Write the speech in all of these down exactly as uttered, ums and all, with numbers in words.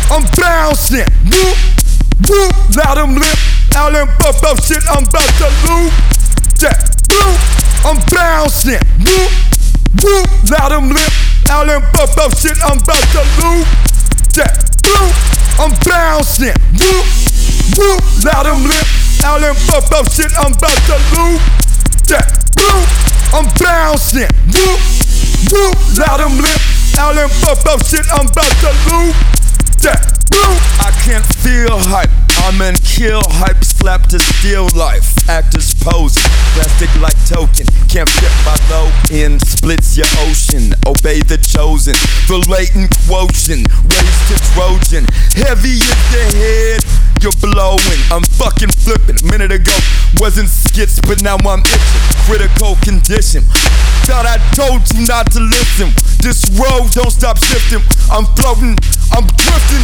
I'm bouncing. Whoop, whoop, loud them lip. All them pop up shit, I'm about to loot that. Whoop, I'm bouncing. Whoop, whoop, loud them lip. All them pop up shit, I'm about to loot that. Whoop, I'm bouncing. Whoop, whoop, loud them lip. All them pop up shit, I'm about to loot that. Whoop, I'm bouncing. Whoop, whoop, loud them lip. All them pop up shit, I'm about to loot that. Whoop, I can't feel hype. I'm in kill hype, slapped to steal life. Actors posing, plastic like token. Can't fit my low end, splits your ocean. Obey the chosen, the latent quotient. Raised to Trojan, heavy is the head. You're blowing, I'm fucking flipping. Minute ago wasn't skits, but now I'm itching. Critical condition. Thought I told you not to listen. This road don't stop shifting. I'm floating, I'm drifting.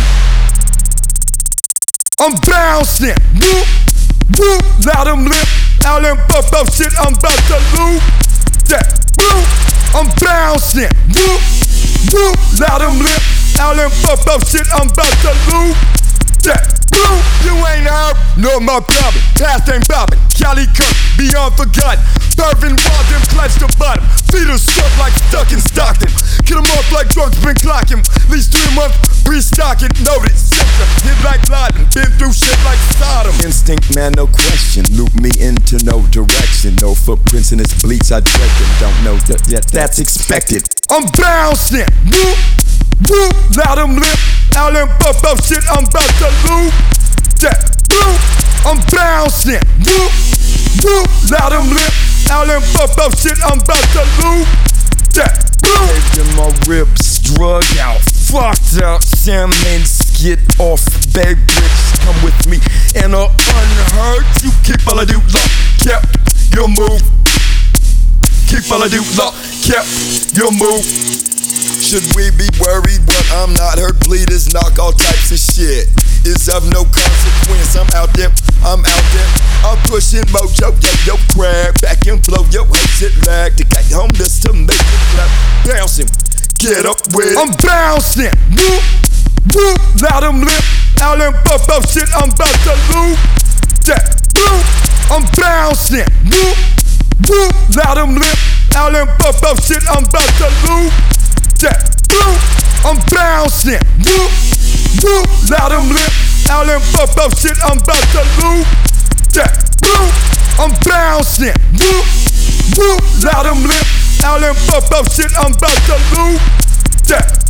I'm bouncing. Whoop, whoop, loud them lip. All them pop up shit, I'm about to loot that. Whoop, I'm bouncing. Whoop, whoop, loud them lip. All them pop up shit, I'm about to loot that. Whoop, you ain't heard, nor my problem. Past ain't bobbing. Cali Kirk, beyond forgotten. Pervin while them clutch the bottom. Feet are stuck like stuck in Stockton. Get them off like drugs been clocking. Least three months pre-stocking. Noted symptom, hit like Laden. Been through shit like Sodom. Instinct, man, no question. Loop me into no direction. No footprints in this bleach, I dread them. Don't know that yet, that's expected. I'm bouncing. Whoop, whoop, loud them lip. All them pop up shit, I'm about to loot that. Whoop, I'm bouncing. Whoop, whoop, loud them lip. All them pop up shit, I'm about to loot that. Whoop, my ribs drug out, fucked out. Salmon skid off, babe bricks. Come with me and are unheard. You keep all I do lock, kept your move. Keep all I do lock, kept your move. Should we be worried when I'm not hurt? Bleeders knock all types of shit. It's of no consequence. I'm out there, I'm out there. I'm pushing mojo, yo, yo, crab. Back and blow, yo, hey, shit lag. To get home just to make it clap. Bouncing, get up with it. I'm bouncing. Whoop, whoop, loud them lip. All them pop up shit, I'm about to loot that. Whoop, I'm bouncing. Whoop, whoop, loud them lip. All them pop up shit, I'm about to loot that. Whoop, I'm bouncing. Whoop, whoop, loud them lip. All them pop up shit, I'm about to loot that. Whoop, I'm bouncing. Whoop, whoop, loud them lip. All them pop up shit, I'm about to loot that.